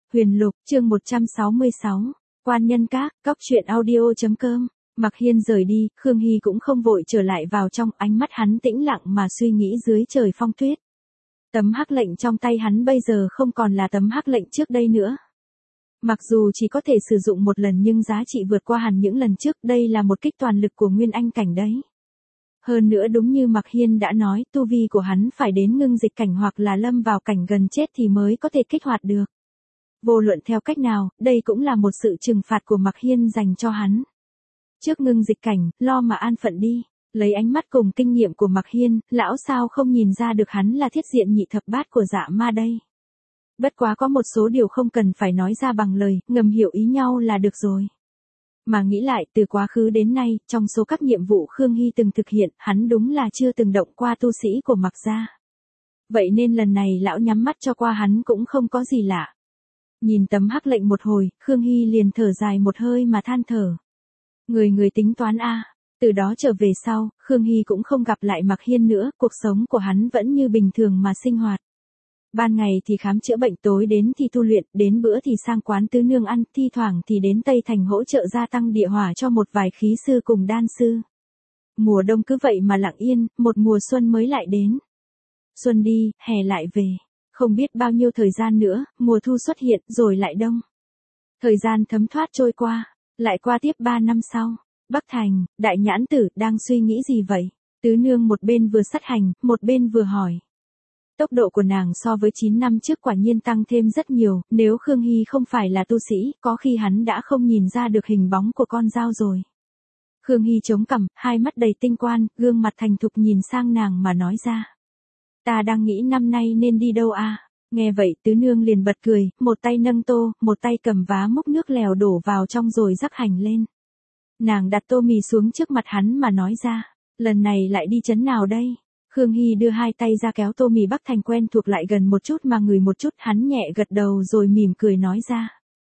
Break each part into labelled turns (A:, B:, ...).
A: Huyền Lục, chương 166, Quan Nhân Các, Cóc Truyện Audio.com. Mặc Hiên rời đi, Khương Hy cũng không vội trở lại vào trong, ánh mắt hắn tĩnh lặng mà suy nghĩ dưới trời phong tuyết. Tấm hắc lệnh trong tay hắn bây giờ không còn là tấm hắc lệnh trước đây nữa. Mặc dù chỉ có thể sử dụng một lần nhưng giá trị vượt qua hẳn những lần trước, đây là một kích toàn lực của Nguyên Anh cảnh đấy. Hơn nữa đúng như Mặc Hiên đã nói, tu vi của hắn phải đến ngưng dịch cảnh hoặc là lâm vào cảnh gần chết thì mới có thể kích hoạt được. Vô luận theo cách nào, đây cũng là một sự trừng phạt của Mặc Hiên dành cho hắn. Trước ngưng dịch cảnh, lo mà an phận đi. Lấy ánh mắt cùng kinh nghiệm của Mặc Hiên, lão sao không nhìn ra được hắn là thiết diện nhị thập bát của Dạ Ma đây. Bất quá có một số điều không cần phải nói ra bằng lời, ngầm hiểu ý nhau là được rồi. Mà nghĩ lại, từ quá khứ đến nay, trong số các nhiệm vụ Khương Hy từng thực hiện, hắn đúng là chưa từng động qua tu sĩ của Mặc gia. Vậy nên lần này lão nhắm mắt cho qua hắn cũng không có gì lạ. Nhìn tấm hắc lệnh một hồi, Khương Hy liền thở dài một hơi mà than thở. Người tính toán a. Từ đó trở về sau, Khương Hy cũng không gặp lại Mặc Hiên nữa, cuộc sống của hắn vẫn như bình thường mà sinh hoạt. Ban ngày thì khám chữa bệnh, tối đến thì tu luyện, đến bữa thì sang quán tứ nương ăn, thi thoảng thì đến Tây Thành hỗ trợ gia tăng địa hỏa cho một vài khí sư cùng đan sư. Mùa đông cứ vậy mà lặng yên, một mùa xuân mới lại đến. Xuân đi, hè lại về. Không biết bao nhiêu thời gian nữa, mùa thu xuất hiện rồi lại đông. Thời gian thấm thoát trôi qua, lại qua tiếp 3 năm sau. Bắc Thành, Đại Nhãn Tử đang suy nghĩ gì vậy? Tứ nương một bên vừa sát hành, một bên vừa hỏi. Tốc độ của nàng so với 9 năm trước quả nhiên tăng thêm rất nhiều, nếu Khương Hy không phải là tu sĩ, có khi hắn đã không nhìn ra được hình bóng của con dao rồi. Khương Hy chống cằm, hai mắt đầy tinh quan, gương mặt thành thục nhìn sang nàng mà nói ra. Ta đang nghĩ năm nay nên đi đâu à? Nghe vậy tứ nương liền bật cười, một tay nâng tô, một tay cầm vá múc nước lèo đổ vào trong rồi rắc hành lên. Nàng đặt tô mì xuống trước mặt hắn mà nói ra, lần này lại đi trấn nào đây? Khương Hy đưa hai tay ra kéo tô mì Bắc Thành quen thuộc lại gần một chút mà ngửi một chút, hắn nhẹ gật đầu rồi mỉm cười nói ra.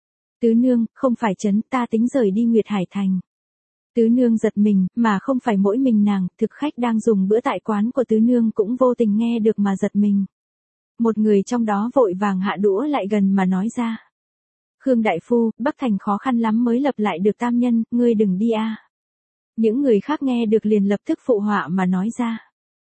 A: Tứ nương, không phải trấn, ta tính rời đi Nguyệt Hải Thành. Tứ nương giật mình, mà không phải mỗi mình nàng, thực khách đang dùng bữa tại quán của tứ nương cũng vô tình nghe được mà giật mình. Một người trong đó vội vàng hạ đũa lại gần mà nói ra. Khương đại phu, Bắc Thành khó khăn lắm mới lập lại được tam nhân, ngươi đừng đi a. Những người khác nghe được liền lập tức phụ họa mà nói ra.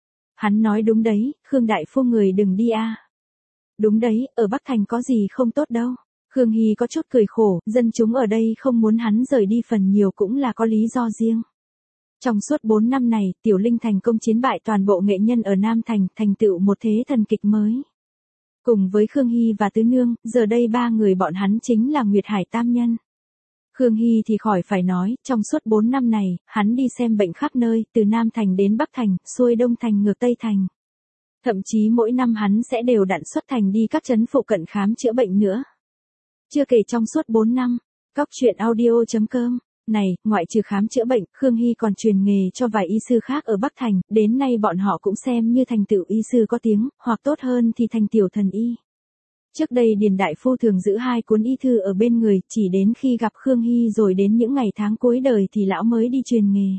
A: Hắn nói đúng đấy, Khương đại phu người đừng đi a. Đúng đấy, ở Bắc Thành có gì không tốt đâu. Khương Hy có chút cười khổ, dân chúng ở đây không muốn hắn rời đi phần nhiều cũng là có lý do riêng. Trong suốt 4 năm này, Tiểu Linh thành công chiến bại toàn bộ nghệ nhân ở Nam Thành, thành tựu một thế thần kịch mới. Cùng với Khương Hy và Tứ Nương, giờ đây ba người bọn hắn chính là Nguyệt Hải Tam Nhân. Khương Hy thì khỏi phải nói, trong suốt 4 năm này, hắn đi xem bệnh khắp nơi, từ Nam Thành đến Bắc Thành, xuôi Đông Thành ngược Tây Thành. Thậm chí mỗi năm hắn sẽ đều đặn xuất thành đi các trấn phụ cận khám chữa bệnh nữa. Chưa kể trong suốt 4 năm, Cóc Truyện Audio.com. Này, ngoại trừ khám chữa bệnh, Khương Hy còn truyền nghề cho vài y sư khác ở Bắc Thành, đến nay bọn họ cũng xem như thành tựu y sư có tiếng, hoặc tốt hơn thì thành tiểu thần y. Trước đây Điền Đại Phu thường giữ 2 cuốn y thư ở bên người, chỉ đến khi gặp Khương Hy rồi đến những ngày tháng cuối đời thì lão mới đi truyền nghề.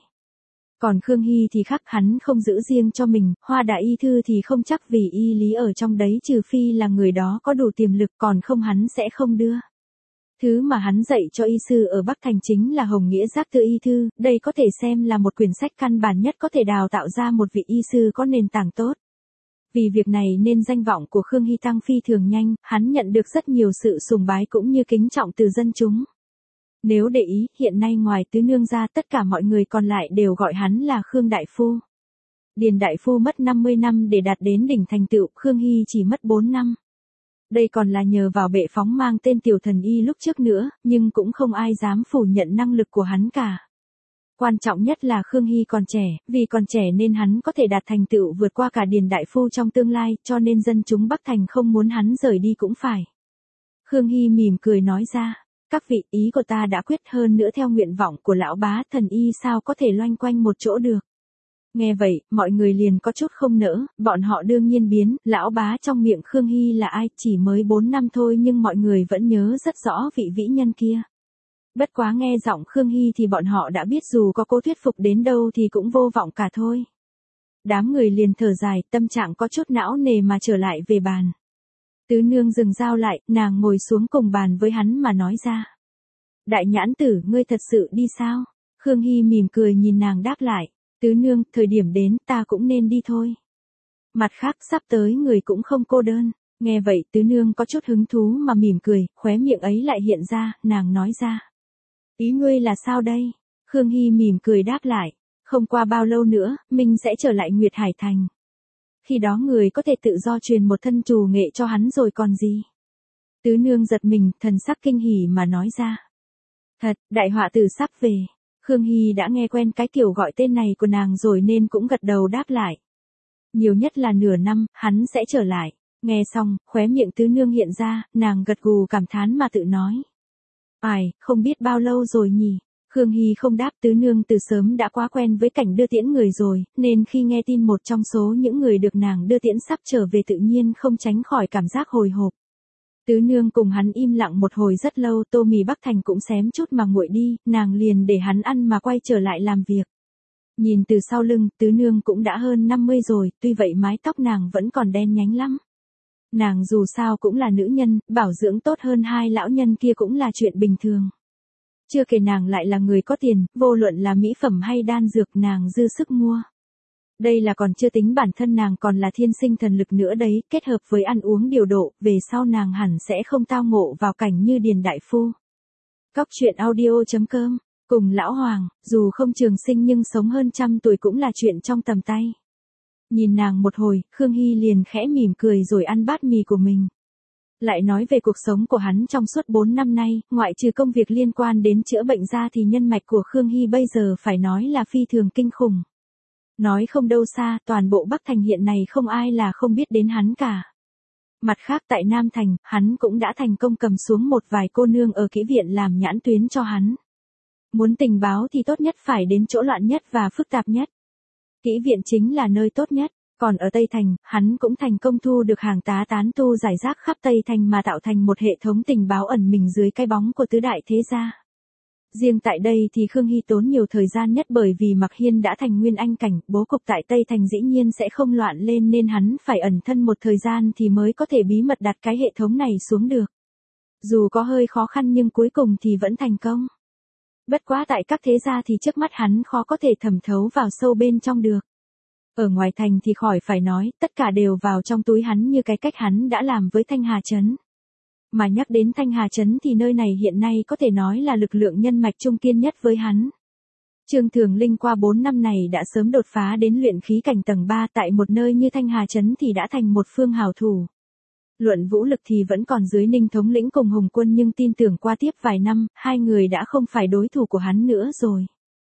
A: Còn Khương Hy thì khác, hắn không giữ riêng cho mình, Hoa Đại y thư thì không chắc vì y lý ở trong đấy, trừ phi là người đó có đủ tiềm lực, còn không hắn sẽ không đưa. Thứ mà hắn dạy cho y sư ở Bắc Thành chính là Hồng Nghĩa Giác Tự Y Thư, đây có thể xem là một quyển sách căn bản nhất có thể đào tạo ra một vị y sư có nền tảng tốt. Vì việc này nên danh vọng của Khương Hy tăng phi thường nhanh, hắn nhận được rất nhiều sự sùng bái cũng như kính trọng từ dân chúng. Nếu để ý, hiện nay ngoài Tứ Nương ra tất cả mọi người còn lại đều gọi hắn là Khương Đại Phu. Điền Đại Phu mất 50 năm để đạt đến đỉnh thành tựu, Khương Hy chỉ mất 4 năm. Đây còn là nhờ vào bệ phóng mang tên tiểu thần y lúc trước nữa, nhưng cũng không ai dám phủ nhận năng lực của hắn cả. Quan trọng nhất là Khương Hy còn trẻ, vì còn trẻ nên hắn có thể đạt thành tựu vượt qua cả Điền Đại Phu trong tương lai, cho nên dân chúng Bắc Thành không muốn hắn rời đi cũng phải. Khương Hy mỉm cười nói ra, các vị, ý của ta đã quyết, hơn nữa theo nguyện vọng của lão bá, thần y sao có thể loanh quanh một chỗ được. Nghe vậy, mọi người liền có chút không nỡ, bọn họ đương nhiên biến, lão bá trong miệng Khương Hy là ai, chỉ mới 4 năm thôi nhưng mọi người vẫn nhớ rất rõ vị vĩ nhân kia. Bất quá nghe giọng Khương Hy thì bọn họ đã biết dù có cố thuyết phục đến đâu thì cũng vô vọng cả thôi. Đám người liền thở dài, tâm trạng có chút não nề mà trở lại về bàn. Tứ nương dừng dao lại, nàng ngồi xuống cùng bàn với hắn mà nói ra. Đại nhãn tử, ngươi thật sự đi sao? Khương Hy mỉm cười nhìn nàng đáp lại. Tứ nương, thời điểm đến ta cũng nên đi thôi. Mặt khác sắp tới người cũng không cô đơn. Nghe vậy tứ nương có chút hứng thú mà mỉm cười, khóe miệng ấy lại hiện ra, nàng nói ra. Ý ngươi là sao đây? Khương Hy mỉm cười đáp lại. Không qua bao lâu nữa, mình sẽ trở lại Nguyệt Hải Thành. Khi đó người có thể tự do truyền một thân trù nghệ cho hắn rồi còn gì. Tứ nương giật mình, thần sắc kinh hỉ mà nói ra. Thật, đại họa tử sắp về. Khương Hy đã nghe quen cái kiểu gọi tên này của nàng rồi nên cũng gật đầu đáp lại. Nhiều nhất là nửa năm, hắn sẽ trở lại. Nghe xong, khóe miệng tứ nương hiện ra, nàng gật gù cảm thán mà tự nói. Ai, không biết bao lâu rồi nhỉ? Khương Hy không đáp, tứ nương từ sớm đã quá quen với cảnh đưa tiễn người rồi, nên khi nghe tin một trong số những người được nàng đưa tiễn sắp trở về tự nhiên không tránh khỏi cảm giác hồi hộp. Tứ nương cùng hắn im lặng một hồi rất lâu, tô mì Bắc Thành cũng xém chút mà nguội đi, nàng liền để hắn ăn mà quay trở lại làm việc. Nhìn từ sau lưng, tứ nương cũng đã hơn 50 rồi, tuy vậy mái tóc nàng vẫn còn đen nhánh lắm. Nàng dù sao cũng là nữ nhân, bảo dưỡng tốt hơn hai lão nhân kia cũng là chuyện bình thường. Chưa kể nàng lại là người có tiền, vô luận là mỹ phẩm hay đan dược nàng dư sức mua. Đây là còn chưa tính bản thân nàng còn là thiên sinh thần lực nữa đấy, kết hợp với ăn uống điều độ, về sau nàng hẳn sẽ không tao ngộ vào cảnh như Điền Đại Phu. Cóc truyện audio.com, cùng lão Hoàng, dù không trường sinh nhưng sống hơn 100 tuổi cũng là chuyện trong tầm tay. Nhìn nàng một hồi, Khương Hy liền khẽ mỉm cười rồi ăn bát mì của mình. Lại nói về cuộc sống của hắn trong suốt 4 năm nay, ngoại trừ công việc liên quan đến chữa bệnh ra thì nhân mạch của Khương Hy bây giờ phải nói là phi thường kinh khủng. Nói không đâu xa, toàn bộ Bắc Thành hiện này không ai là không biết đến hắn cả. Mặt khác tại Nam Thành, hắn cũng đã thành công cầm xuống một vài cô nương ở kỹ viện làm nhãn tuyến cho hắn. Muốn tình báo thì tốt nhất phải đến chỗ loạn nhất và phức tạp nhất. Kỹ viện chính là nơi tốt nhất. Còn ở Tây Thành, hắn cũng thành công thu được hàng tá tán tu giải rác khắp Tây Thành mà tạo thành một hệ thống tình báo ẩn mình dưới cái bóng của tứ đại thế gia. Riêng tại đây thì Khương Hy tốn nhiều thời gian nhất bởi vì Mạc Hiên đã thành nguyên anh cảnh, bố cục tại Tây Thành dĩ nhiên sẽ không loạn lên nên hắn phải ẩn thân một thời gian thì mới có thể bí mật đặt cái hệ thống này xuống được. Dù có hơi khó khăn nhưng cuối cùng thì vẫn thành công. Bất quá tại các thế gia thì trước mắt hắn khó có thể thẩm thấu vào sâu bên trong được. Ở ngoài thành thì khỏi phải nói, tất cả đều vào trong túi hắn như cái cách hắn đã làm với Thanh Hà Trấn. Mà nhắc đến Thanh Hà Trấn thì nơi này hiện nay có thể nói là lực lượng nhân mạch trung kiên nhất với hắn. Trương Thường Linh qua 4 năm này đã sớm đột phá đến luyện khí cảnh tầng 3 tại một nơi như Thanh Hà Trấn thì đã thành một phương hào thủ. Luận vũ lực thì vẫn còn dưới Ninh thống lĩnh cùng Hùng Quân nhưng tin tưởng qua tiếp vài năm, hai người đã không phải đối thủ của hắn nữa rồi.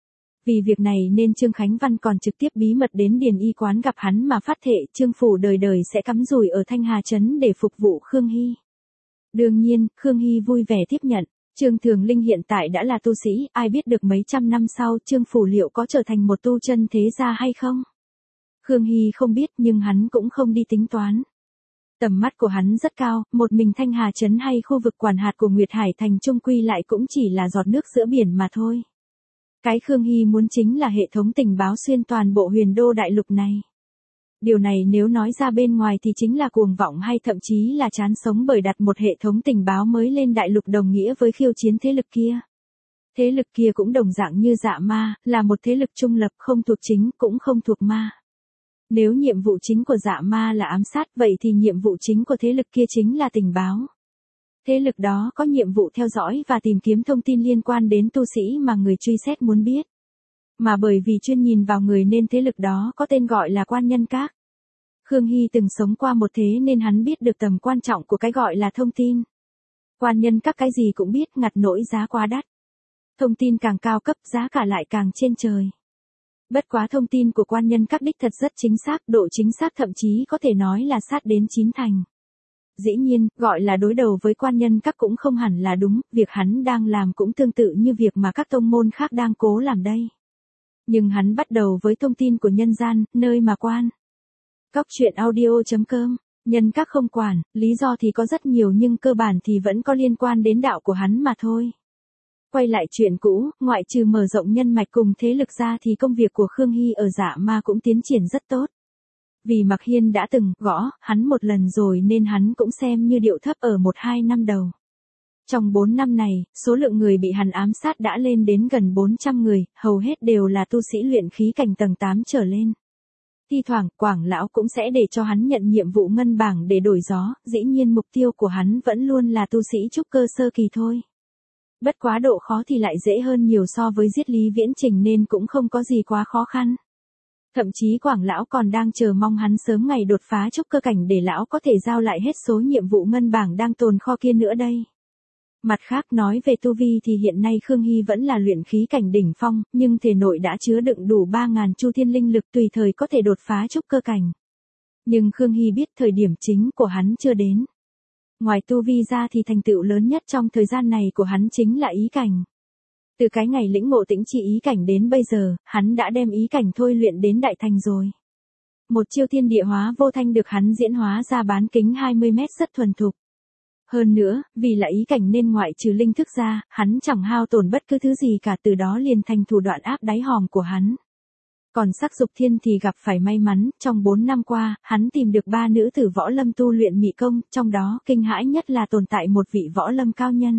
A: Vì việc này nên Trương Khánh Văn còn trực tiếp bí mật đến Điền Y quán gặp hắn mà phát thệ Trương phủ đời đời sẽ cắm rùi ở Thanh Hà Trấn để phục vụ Khương Hy. Đương nhiên, Khương Hy vui vẻ tiếp nhận. Trương Thường Linh hiện tại đã là tu sĩ, ai biết được mấy trăm năm sau Trương phủ liệu có trở thành một tu chân thế gia hay không? Khương Hy không biết nhưng hắn cũng không đi tính toán. Tầm mắt của hắn rất cao, một mình Thanh Hà Trấn hay khu vực quản hạt của Nguyệt Hải Thành chung quy lại cũng chỉ là giọt nước giữa biển mà thôi. Cái Khương Hy muốn chính là hệ thống tình báo xuyên toàn bộ huyền đô đại lục này. Điều này nếu nói ra bên ngoài thì chính là cuồng vọng hay thậm chí là chán sống bởi đặt một hệ thống tình báo mới lên đại lục đồng nghĩa với khiêu chiến thế lực kia. Thế lực kia cũng đồng dạng như Dạ Ma, là một thế lực trung lập không thuộc chính cũng không thuộc ma. Nếu nhiệm vụ chính của Dạ Ma là ám sát vậy thì nhiệm vụ chính của thế lực kia chính là tình báo. Thế lực đó có nhiệm vụ theo dõi và tìm kiếm thông tin liên quan đến tu sĩ mà người truy xét muốn biết. Mà bởi vì chuyên nhìn vào người nên thế lực đó có tên gọi là Quan Nhân Các. Khương Hy từng sống qua một thế nên hắn biết được tầm quan trọng của cái gọi là thông tin. Quan Nhân Các cái gì cũng biết ngặt nỗi giá quá đắt. Thông tin càng cao cấp giá cả lại càng trên trời. Bất quá thông tin của Quan Nhân Các đích thật rất chính xác, độ chính xác thậm chí có thể nói là sát đến 9 thành. Dĩ nhiên, gọi là đối đầu với Quan Nhân Các cũng không hẳn là đúng, việc hắn đang làm cũng tương tự như việc mà các tông môn khác đang cố làm đây. Nhưng hắn bắt đầu với thông tin của nhân gian, nơi mà quan. Cóc truyện audio.com, Nhân Các không quản, lý do thì có rất nhiều nhưng cơ bản thì vẫn có liên quan đến đạo của hắn mà thôi. Quay lại chuyện cũ, ngoại trừ mở rộng nhân mạch cùng thế lực ra thì công việc của Khương Hy ở Dạ Ma cũng tiến triển rất tốt. Vì Mạc Hiên đã từng gõ hắn một lần rồi nên hắn cũng xem như điệu thấp ở 1-2 năm đầu. Trong 4 năm này, số lượng người bị hắn ám sát đã lên đến gần 400 người, hầu hết đều là tu sĩ luyện khí cảnh tầng 8 trở lên. Thi thoảng, Quảng lão cũng sẽ để cho hắn nhận nhiệm vụ ngân bảng để đổi gió, dĩ nhiên mục tiêu của hắn vẫn luôn là tu sĩ trúc cơ sơ kỳ thôi. Bất quá độ khó thì lại dễ hơn nhiều so với giết Lý Viễn Trình nên cũng không có gì quá khó khăn. Thậm chí Quảng lão còn đang chờ mong hắn sớm ngày đột phá trúc cơ cảnh để lão có thể giao lại hết số nhiệm vụ ngân bảng đang tồn kho kia nữa đây. Mặt khác nói về tu vi thì hiện nay Khương Hy vẫn là luyện khí cảnh đỉnh phong, nhưng thể nội đã chứa đựng đủ 3.000 chu thiên linh lực tùy thời có thể đột phá trúc cơ cảnh. Nhưng Khương Hy biết thời điểm chính của hắn chưa đến. Ngoài tu vi ra thì thành tựu lớn nhất trong thời gian này của hắn chính là ý cảnh. Từ cái ngày lĩnh ngộ tĩnh chi ý cảnh đến bây giờ, hắn đã đem ý cảnh thôi luyện đến đại thành rồi. Một chiêu thiên địa hóa vô thanh được hắn diễn hóa ra bán kính 20 mét rất thuần thục. Hơn nữa, vì là ý cảnh nên ngoại trừ linh thức ra, hắn chẳng hao tổn bất cứ thứ gì cả, từ đó liền thành thủ đoạn áp đáy hòm của hắn. Còn Sắc Dục Thiên thì gặp phải may mắn, trong 4 năm qua, hắn tìm được 3 nữ tử võ lâm tu luyện mị công, trong đó kinh hãi nhất là tồn tại một vị võ lâm cao nhân.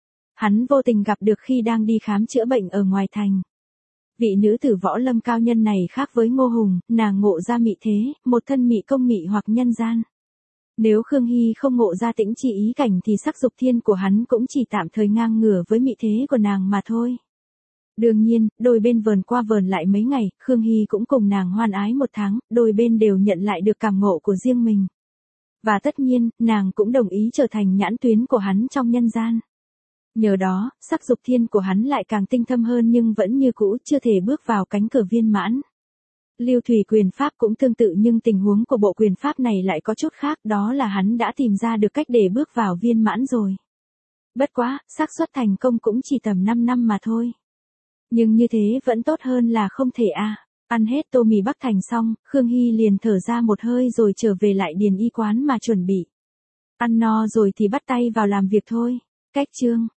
A: Hắn vô tình gặp được khi đang đi khám chữa bệnh ở ngoài thành. Vị nữ tử võ lâm cao nhân này khác với Ngô Hùng, nàng ngộ ra mị thế, một thân mị công mị hoặc nhân gian. Nếu Khương Hy không ngộ ra tĩnh chi ý cảnh thì Sắc Dục Thiên của hắn cũng chỉ tạm thời ngang ngửa với mị thế của nàng mà thôi. Đương nhiên, đôi bên vờn qua vờn lại mấy ngày, Khương Hy cũng cùng nàng hoan ái 1 tháng, đôi bên đều nhận lại được cảm ngộ của riêng mình. Và tất nhiên, nàng cũng đồng ý trở thành nhãn tuyến của hắn trong nhân gian. Nhờ đó, Sắc Dục Thiên của hắn lại càng tinh thâm hơn nhưng vẫn như cũ chưa thể bước vào cánh cửa viên mãn. Lưu Thủy quyền pháp cũng tương tự nhưng tình huống của bộ quyền pháp này lại có chút khác, đó là hắn đã tìm ra được cách để bước vào viên mãn rồi. Bất quá, xác suất thành công cũng chỉ tầm 5 năm mà thôi. Nhưng như thế vẫn tốt hơn là không thể a. Ăn hết tô mì Bắc Thành xong, Khương Hy liền thở ra một hơi rồi trở về lại điền y quán mà chuẩn bị. Ăn no rồi thì bắt tay vào làm việc thôi. Cách chương